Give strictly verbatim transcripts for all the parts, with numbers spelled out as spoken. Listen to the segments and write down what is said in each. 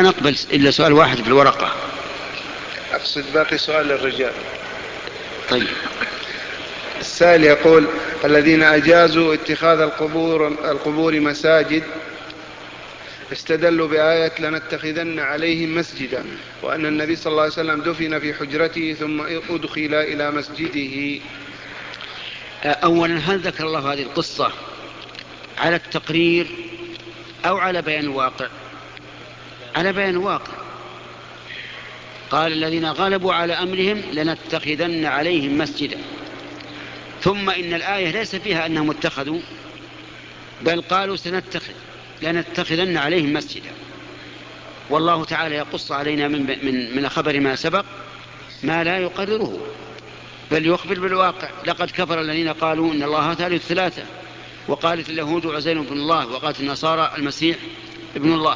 نقبل إلا سؤال واحد في الورقة. أقصد باقي سؤال الرجال. طيب. السائل يقول: الذين أجازوا اتخاذ القبور, القبور مساجد استدلوا بآية لنتخذن عليهم مسجدا، وأن النبي صلى الله عليه وسلم دفن في حجرته ثم أدخل إلى مسجده. أولا، هل ذكر الله هذه القصة على التقرير أو على بيان الواقع؟ على بيان الواقع. قال: الذين غلبوا على أمرهم لنتخذن عليهم مسجدا. ثم إن الآية ليس فيها أنهم اتخذوا، بل قالوا سنتخذ لنتخذن عليهم مسجدا. والله تعالى يقص علينا من, من, من خبر ما سبق ما لا يقرره، بل يخبر بالواقع. لقد كفر الذين قالوا إن الله ثالث ثلاثة، وقالت اليهود عزير بن الله، وقالت النصارى المسيح ابن الله.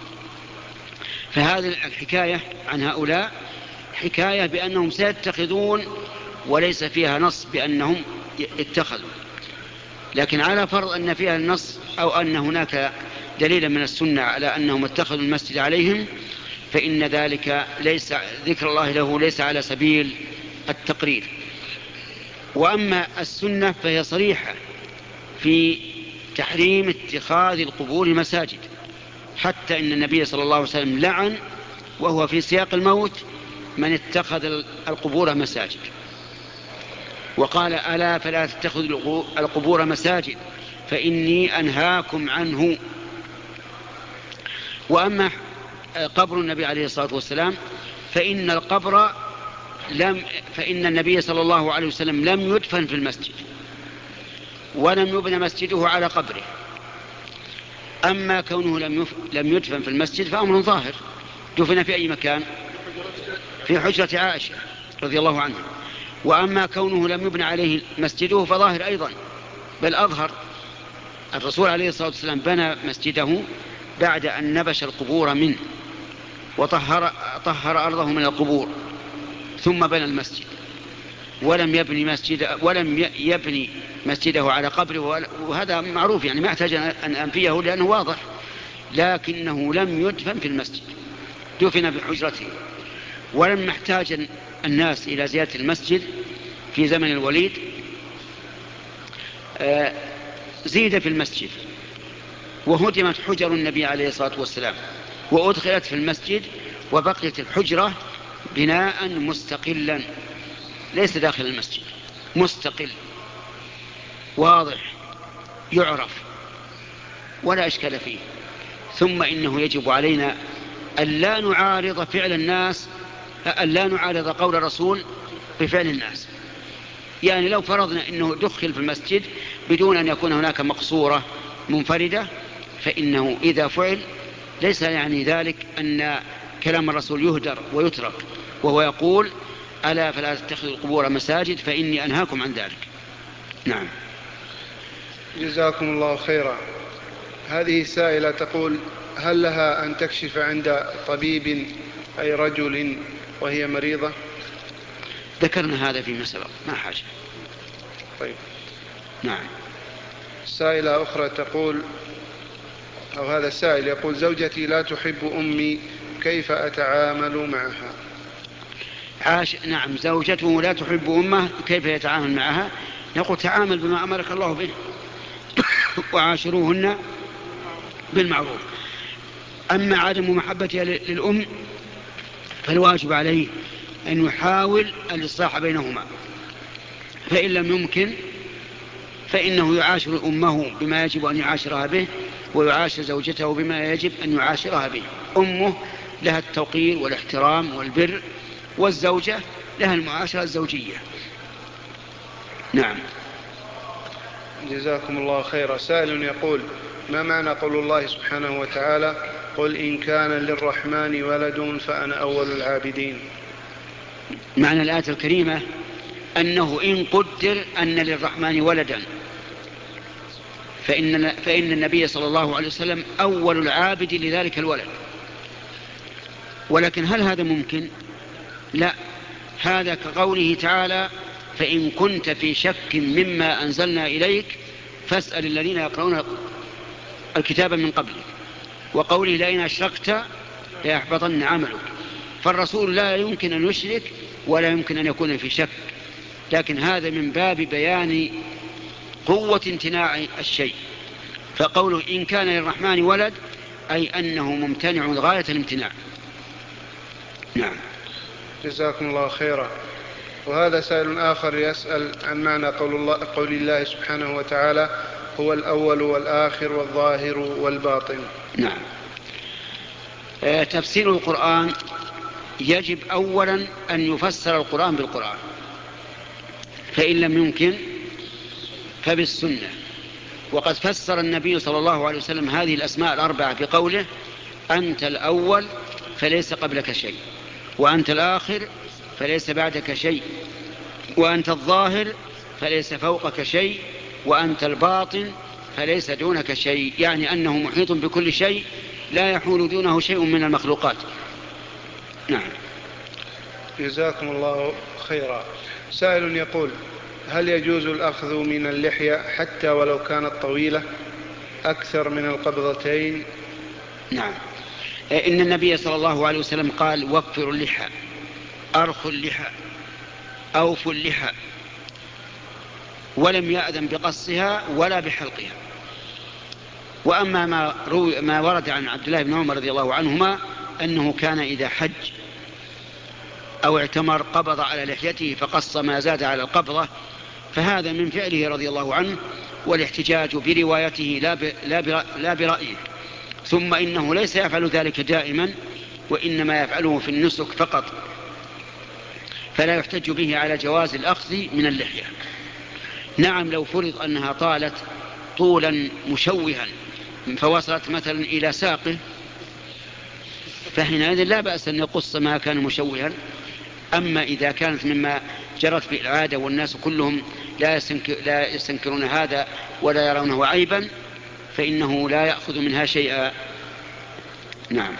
فهذه الحكاية عن هؤلاء حكاية بأنهم سيتخذون، وليس فيها نص بأنهم اتخذوا. لكن على فرض أن فيها النص أو أن هناك دليلا من السنة على أنهم اتخذوا المسجد عليهم، فإن ذلك ليس ذكر الله له ليس على سبيل التقرير. وأما السنة فهي صريحة في تحريم اتخاذ القبور مساجد، حتى إن النبي صلى الله عليه وسلم لعن وهو في سياق الموت من اتخذ القبور مساجد، وقال: ألا فلا تتخذوا القبور مساجد فإني أنهاكم عنه. وأما قبر النبي عليه الصلاة والسلام فإن القبر لم فإن النبي صلى الله عليه وسلم لم يدفن في المسجد، ولم يبنى مسجده على قبره. أما كونه لم لم يدفن في المسجد فأمر ظاهر، دفن في أي مكان؟ في حجرة عائشة رضي الله عنها. وأما كونه لم يبنى عليه مسجده فظاهر أيضا، بل أظهر. الرسول عليه الصلاة والسلام بنى مسجده بعد أن نبش القبور منه وطهر طهر أرضه من القبور، ثم بنى المسجد، ولم يبني مسجد ولم يبني مسجده على قبره. وهذا معروف، يعني ما يحتاج أن أنفيه لأنه واضح. لكنه لم يدفن في المسجد، دفن في حجرته. ولم يحتاج الناس إلى زيارة المسجد في زمن الوليد، زيد في المسجد، وهدمت حجر النبي عليه الصلاة والسلام وأدخلت في المسجد، وبقيت الحجرة بناء مستقلا ليس داخل المسجد، مستقل واضح يعرف ولا إشكال فيه. ثم إنه يجب علينا ألا نعارض فعل الناس، ألا نعارض قول الرسول بفعل الناس. يعني لو فرضنا أنه دخل في المسجد بدون أن يكون هناك مقصورة منفردة، فإنه إذا فعل ليس يعني ذلك أن كلام الرسول يهدر ويترك، وهو يقول: ألا فلا تتخذوا القبور مساجد فإني أنهاكم عن ذلك. نعم. جزاكم الله خيرا. هذه سائلة تقول: هل لها أن تكشف عند طبيب أي رجل وهي مريضة؟ ذكرنا هذا فيما سبق، ما حاجة. طيب. نعم. سائلة أخرى تقول، أو هذا السائل يقول: زوجتي لا تحب أمي، كيف أتعامل معها؟ عاش. نعم، زوجته لا تحب أمه، كيف يتعامل معها؟ يقول: تعامل بما أمرك الله به وعاشروهن بالمعروف. أما عدم محبتها للأم فالواجب عليه أن يحاول الإصلاح بينهما، فإن لم يمكن فإنه يعاشر أمه بما يجب أن يعاشرها به، ويعاشر زوجته بما يجب أن يعاشرها به. أمه لها التوقير والاحترام والبر، والزوجة لها المعاشرة الزوجية. نعم. جزاكم الله خيرا. سائل يقول: ما معنى قول الله سبحانه وتعالى: قل إن كان للرحمن ولد فأنا أول العابدين؟ معنى الآية الكريمة أنه إن قدر أن للرحمن ولدا فإن, فإن النبي صلى الله عليه وسلم أول العابد لذلك الولد. ولكن هل هذا ممكن؟ لا. هذا كقوله تعالى: فإن كنت في شك مما أنزلنا إليك فاسأل الذين يقرؤون الكتاب من قبلك. وقوله: لئن أشركت ليحبطن عملك. فالرسول لا يمكن أن يشرك ولا يمكن أن يكون في شك، لكن هذا من باب بيان قوة امتناع الشيء. فقوله إن كان للرحمن ولد أي أنه ممتنع غاية الامتناع. نعم. جزاكم الله خيرا. وهذا سائل آخر يسأل عن معنى قول الله, قول الله سبحانه وتعالى هو الأول والآخر والظاهر والباطن. نعم. آه تفسير القرآن يجب أولا أن يفسر القرآن بالقرآن، فإن لم يمكن فبالسنة. وقد فسر النبي صلى الله عليه وسلم هذه الأسماء الأربعة بقوله أنت الأول فليس قبلك شيء، وأنت الآخر فليس بعدك شيء، وأنت الظاهر فليس فوقك شيء، وأنت الباطن فليس دونك شيء، يعني أنه محيط بكل شيء لا يحول دونه شيء من المخلوقات. نعم. جزاكم الله خيرا. سائل يقول هل يجوز الأخذ من اللحية حتى ولو كانت طويلة أكثر من القبضتين؟ نعم. إن النبي صلى الله عليه وسلم قال وفروا اللحى، أرخوا اللحى، أوفوا اللحى، ولم يأذن بقصها ولا بحلقها. وأما ما, روي ما ورد عن عبد الله بن عمر رضي الله عنهما أنه كان إذا حج أو اعتمر قبض على لحيته فقص ما زاد على القبضة، فهذا من فعله رضي الله عنه، والاحتجاج بروايته لا برأيه. ثم إنه ليس يفعل ذلك دائما، وإنما يفعله في النسك فقط، فلا يحتج به على جواز الأخذ من اللحية. نعم، لو فرض أنها طالت طولا مشوها فوصلت مثلا إلى ساقه فحينئذ لا بأس أن يقص ما كان مشوها. أما إذا كانت مما جرت بالعادة والناس كلهم لا يستنكرون هذا ولا يرونه عيبا فإنه لا يأخذ منها شيئا. نعم.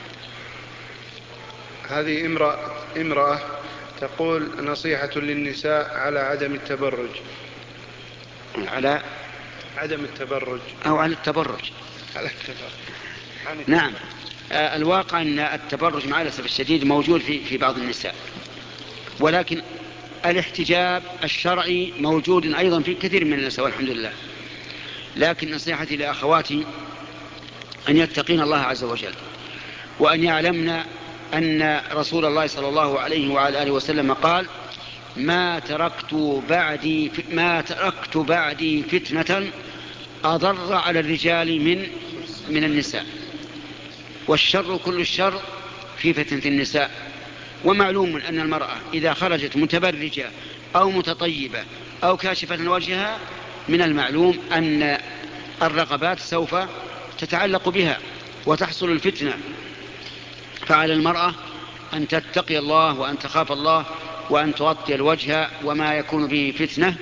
هذه امرأة, امرأة تقول نصيحة للنساء على عدم التبرج. على عدم التبرج أو على التبرج. على التبرج. نعم. آه الواقع أن التبرج مع الأسف الشديد موجود في, في بعض النساء، ولكن الاحتجاب الشرعي موجود أيضا في كثير من النساء والحمد لله. لكن نصيحتي لأخواتي أن يتقين الله عز وجل، وأن يعلمنا أن رسول الله صلى الله عليه وعلى آله وسلم قال ما تركت بعدي ما تركت بعدي فتنة أضر على الرجال من من النساء، والشر كل الشر في فتنة النساء. ومعلوم أن المرأة إذا خرجت متبرجة أو متطيبة أو كاشفة وجهها من المعلوم أن الرغبات سوف تتعلق بها وتحصل الفتنة. فعلى المرأة أن تتقي الله وأن تخاف الله وأن تغطي الوجه وما يكون به فتنة،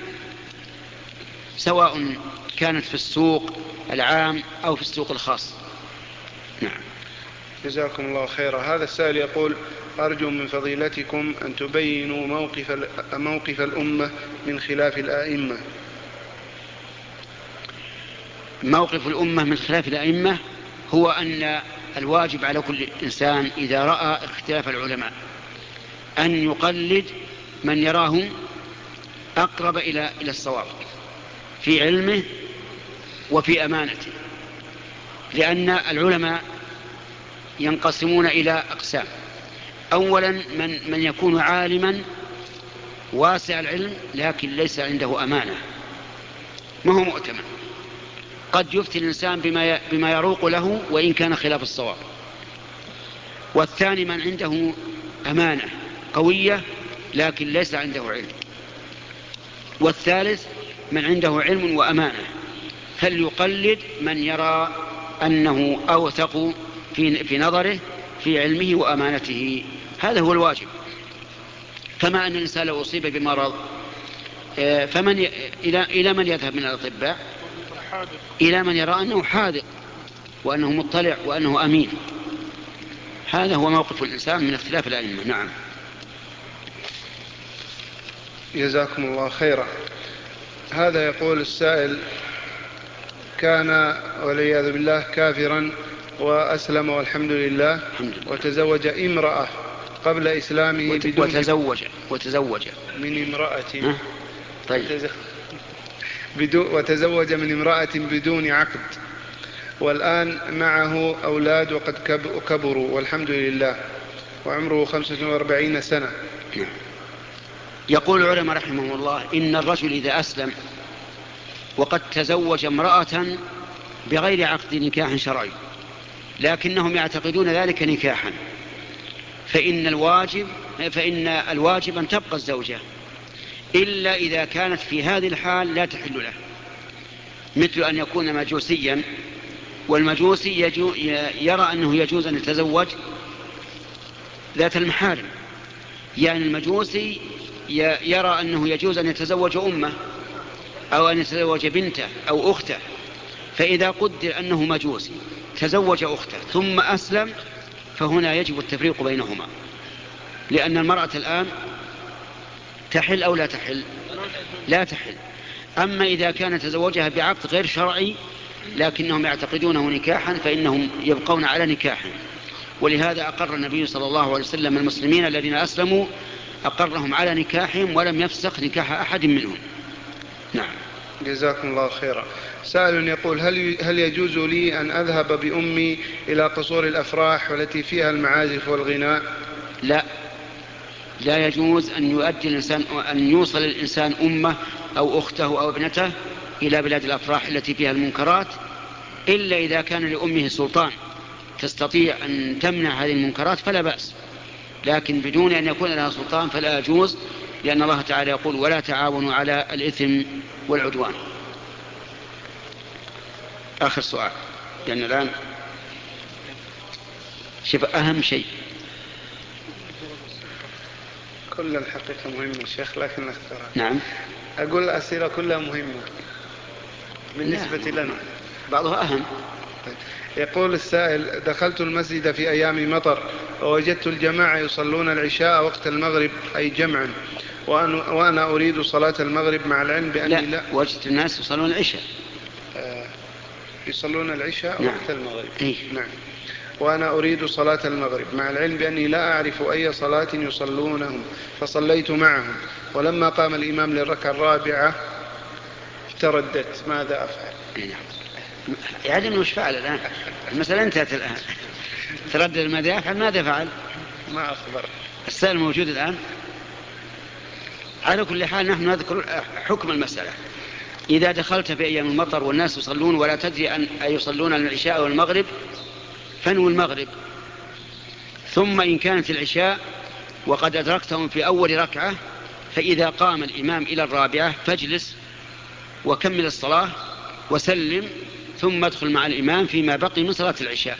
سواء كانت في السوق العام أو في السوق الخاص. نعم. جزاكم الله خيرا. هذا السائل يقول أرجو من فضيلتكم أن تبينوا موقف, موقف الأمة من خلاف الآئمة. موقف الأمة من خلاف الآئمة هو أن الواجب على كل إنسان إذا رأى اختلاف العلماء أن يقلد من يراه أقرب إلى إلى الصواب في علمه وفي أمانته، لأن العلماء ينقسمون إلى أقسام. أولا من, من يكون عالما واسع العلم لكن ليس عنده أمانة، ما هو مؤتمن، قد يفتي الإنسان بما, بما يروق له وإن كان خلاف الصواب. والثاني من عنده أمانة قوية لكن ليس عنده علم. والثالث من عنده علم وأمانة، فليقلد من يرى أنه أوثق في, في نظره في علمه وأمانته. هذا هو الواجب. كما أن الإنسان لو أصيب بمرض فمن ي... إلى... إلى من يذهب من الأطباء؟ إلى من يرى أنه حاذق وأنه مطلع وأنه أمين. هذا هو موقف الإنسان من اختلاف الأئمة. نعم. جزاكم الله خيرا. هذا يقول السائل كان والعياذ بالله كافرا وأسلم والحمد لله، الحمد لله. وتزوج امرأة قبل إسلامه وت... بدون وتزوج وتزوج من امرأة ها؟ طيب. وتز... بدون... وتزوج من امرأة بدون عقد، والآن معه أولاد وقد كب... كبروا والحمد لله، وعمره خمسة وأربعين سنة. يقول العلماء رحمه الله إن الرجل إذا أسلم وقد تزوج امرأة بغير عقد نكاح شرعي لكنهم يعتقدون ذلك نكاحا، فإن الواجب فإن الواجب أن تبقى الزوجة إلا إذا كانت في هذه الحال لا تحل له، مثل أن يكون مجوسيا، والمجوسي يجو يرى أنه يجوز أن يتزوج ذات المحارم، يعني المجوسي يرى أنه يجوز أن يتزوج أمه أو أن يتزوج بنته أو أخته، فإذا قدر أنه مجوسي تزوج أخته ثم أسلم فهنا يجب التفريق بينهما، لأن المرأة الآن تحل أو لا تحل؟ لا تحل. أما إذا كان تزوجها بعقد غير شرعي لكنهم يعتقدونه نكاحا فإنهم يبقون على نكاحهم، ولهذا أقر النبي صلى الله عليه وسلم المسلمين الذين أسلموا أقرهم على نكاحهم ولم يفسخ نكاح أحد منهم. نعم. جزاكم الله خيرا. سائل يقول هل هل يجوز لي أن أذهب بأمي إلى قصور الأفراح والتي فيها المعازف والغناء؟ لا، لا يجوز أن يؤدي الإنسان أن يوصل الإنسان أمه أو أخته أو ابنته إلى بلاد الأفراح التي فيها المنكرات، إلا إذا كان لأمه سلطان تستطيع أن تمنع هذه المنكرات فلا بأس، لكن بدون أن يكون لها سلطان فلا يجوز، لأن الله تعالى يقول ولا تعاونوا على الإثم والعدوان. آخر سؤال، لأن الآن شوف أهم شيء. كل الحقيقة مهمة شيخ لكن اختارها. نعم. أقول الأسئلة كلها مهمة بالنسبة لنا، بعضها أهم. يقول السائل دخلت المسجد في أيام مطر ووجدت الجماعة يصلون العشاء وقت المغرب أي جمعا، وأنا أريد صلاة المغرب مع العلم بأني لا, لا وجدت الناس يصلون العشاء. آه يصلون العشاء نعم. وقت المغرب. إيه؟ نعم. وأنا أريد صلاة المغرب مع العلم بأني لا أعرف أي صلاة يصلونهم، فصليت معهم، ولما قام الإمام للركعة الرابعة ترددت، ماذا أفعل؟ نعم. يعني مش فعل الآن، المسألة انتهت الآن. تردد ماذا يفعل ماذا فعل؟ ما أخبر. السائل موجود الآن. على كل حال نحن نذكر حكم المسألة. إذا دخلت في أيام المطر والناس يصلون ولا تدري أن يصلون العشاء والمغرب فانوي المغرب، ثم إن كانت العشاء وقد أدركتهم في أول ركعة فإذا قام الإمام إلى الرابعة فاجلس وكمل الصلاة وسلم، ثم ادخل مع الإمام فيما بقي من صلاة العشاء،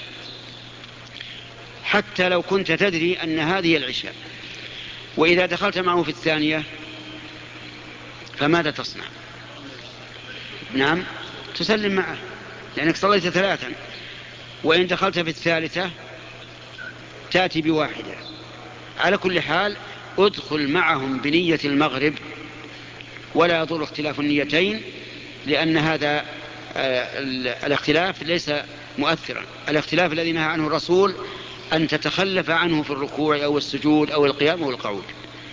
حتى لو كنت تدري أن هذه العشاء. وإذا دخلت معه في الثانية فماذا تصنع؟ نعم تسلم معه لأنك صليت ثلاثا. وإن دخلت في الثالثة تأتي بواحدة. على كل حال ادخل معهم بنية المغرب ولا يضر اختلاف النيتين، لأن هذا الاختلاف ليس مؤثرا. الاختلاف الذي نهى عنه الرسول أن تتخلف عنه في الركوع أو السجود أو القيام أو القعود.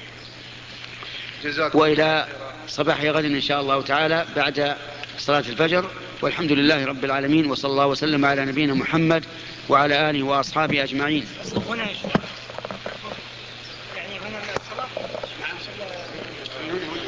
وإلى صباح غد إن شاء الله تعالى بعد صلاة الفجر، والحمد لله رب العالمين، وصلى الله وسلم على نبينا محمد وعلى آله وأصحابه أجمعين. هنا يعني هنا الصلاة